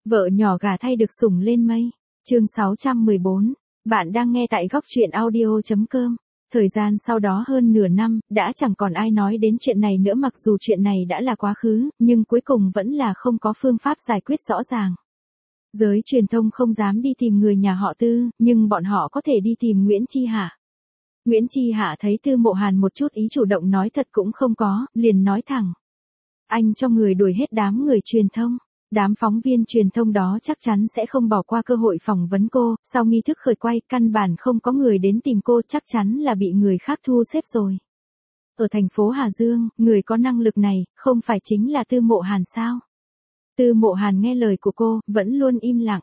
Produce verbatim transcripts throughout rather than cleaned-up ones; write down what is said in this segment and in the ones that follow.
Vợ nhỏ gả thay được sủng lên mây. Chương sáu trăm mười bốn. Bạn đang nghe tại góc truyện audio chấm com. Thời gian sau đó hơn nửa năm, đã chẳng còn ai nói đến chuyện này nữa, mặc dù chuyện này đã là quá khứ, nhưng cuối cùng vẫn là không có phương pháp giải quyết rõ ràng. Giới truyền thông không dám đi tìm người nhà họ Tư, nhưng bọn họ có thể đi tìm Nguyễn Chi Hạ. Nguyễn Chi Hạ thấy Tư Mộ Hàn một chút ý chủ động nói thật cũng không có, liền nói thẳng. Anh cho người đuổi hết đám người truyền thông. Đám phóng viên truyền thông đó chắc chắn sẽ không bỏ qua cơ hội phỏng vấn cô, sau nghi thức khởi quay căn bản không có người đến tìm cô, chắc chắn là bị người khác thu xếp rồi. Ở thành phố Hà Dương, người có năng lực này, không phải chính là Tư Mộ Hàn sao? Tư Mộ Hàn nghe lời của cô, vẫn luôn im lặng.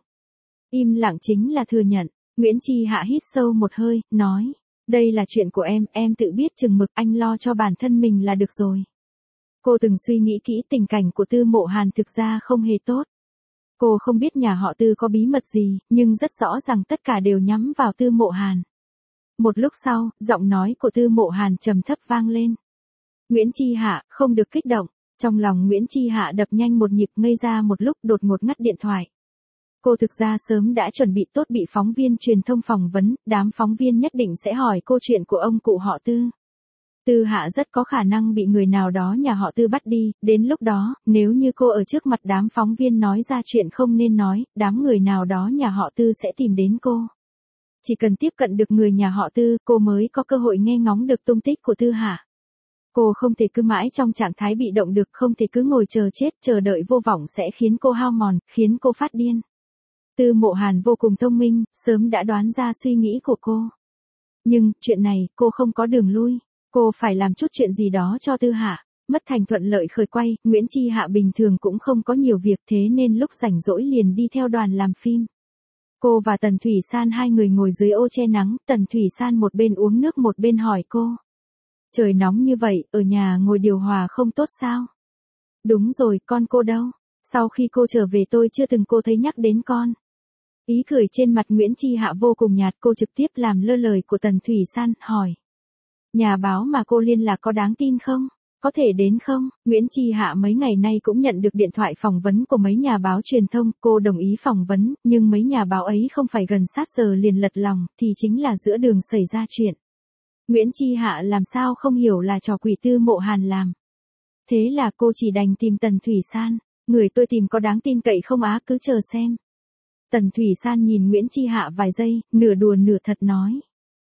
Im lặng chính là thừa nhận. Nguyễn Chi Hạ hít sâu một hơi, nói, đây là chuyện của em, em tự biết chừng mực, anh lo cho bản thân mình là được rồi. Cô từng suy nghĩ kỹ, tình cảnh của Tư Mộ Hàn thực ra không hề tốt. Cô không biết nhà họ Tư có bí mật gì, nhưng rất rõ ràng tất cả đều nhắm vào Tư Mộ Hàn. Một lúc sau, giọng nói của Tư Mộ Hàn trầm thấp vang lên. Nguyễn Chi Hạ, không được kích động. Trong lòng Nguyễn Chi Hạ đập nhanh một nhịp, ngây ra một lúc, đột ngột ngắt điện thoại. Cô thực ra sớm đã chuẩn bị tốt bị phóng viên truyền thông phỏng vấn, đám phóng viên nhất định sẽ hỏi cô chuyện của ông cụ họ Tư. Tư Hạ rất có khả năng bị người nào đó nhà họ Tư bắt đi, đến lúc đó, nếu như cô ở trước mặt đám phóng viên nói ra chuyện không nên nói, đám người nào đó nhà họ Tư sẽ tìm đến cô. Chỉ cần tiếp cận được người nhà họ Tư, cô mới có cơ hội nghe ngóng được tung tích của Tư Hạ. Cô không thể cứ mãi trong trạng thái bị động được, không thể cứ ngồi chờ chết, chờ đợi vô vọng sẽ khiến cô hao mòn, khiến cô phát điên. Tư Mộ Hàn vô cùng thông minh, sớm đã đoán ra suy nghĩ của cô. Nhưng, chuyện này, cô không có đường lui. Cô phải làm chút chuyện gì đó cho Tư Hạ. Mất thành thuận lợi khởi quay, Nguyễn Chi Hạ bình thường cũng không có nhiều việc, thế nên lúc rảnh rỗi liền đi theo đoàn làm phim. Cô và Tần Thủy San hai người ngồi dưới ô che nắng, Tần Thủy San một bên uống nước một bên hỏi cô. Trời nóng như vậy, ở nhà ngồi điều hòa không tốt sao? Đúng rồi, con cô đâu? Sau khi cô trở về tôi chưa từng cô thấy nhắc đến con. Ý cười trên mặt Nguyễn Chi Hạ vô cùng nhạt, cô trực tiếp làm lơ lời của Tần Thủy San, hỏi. Nhà báo mà cô liên lạc có đáng tin không? Có thể đến không? Nguyễn Chi Hạ mấy ngày nay cũng nhận được điện thoại phỏng vấn của mấy nhà báo truyền thông, cô đồng ý phỏng vấn, nhưng mấy nhà báo ấy không phải gần sát giờ liền lật lòng, thì chính là giữa đường xảy ra chuyện. Nguyễn Chi Hạ làm sao không hiểu là trò quỷ Tư Mộ Hàn làm. Thế là cô chỉ đành tìm Tần Thủy San, người tôi tìm có đáng tin cậy không á, cứ chờ xem. Tần Thủy San nhìn Nguyễn Chi Hạ vài giây, nửa đùa nửa thật nói.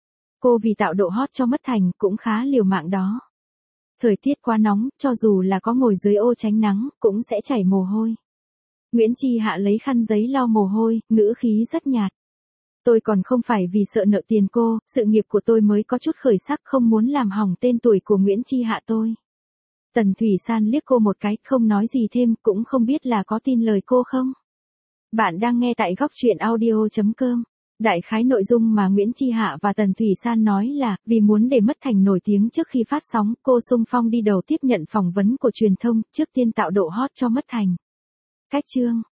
Cô vì tạo độ hot cho Mất Thành cũng khá liều mạng đó. Thời tiết quá nóng, cho dù là có ngồi dưới ô tránh nắng, cũng sẽ chảy mồ hôi. Nguyễn Chi Hạ lấy khăn giấy lau mồ hôi, ngữ khí rất nhạt. Tôi còn không phải vì sợ nợ tiền cô, sự nghiệp của tôi mới có chút khởi sắc, không muốn làm hỏng tên tuổi của Nguyễn Chi Hạ tôi. Tần Thủy San liếc cô một cái, không nói gì thêm, cũng không biết là có tin lời cô không. Bạn đang nghe tại góc truyện audio chấm com. Đại khái nội dung mà Nguyễn Chi Hạ và Tần Thủy San nói là, vì muốn để Mất Thành nổi tiếng trước khi phát sóng, cô xung phong đi đầu tiếp nhận phỏng vấn của truyền thông, trước tiên tạo độ hot cho Mất Thành. Cách chương.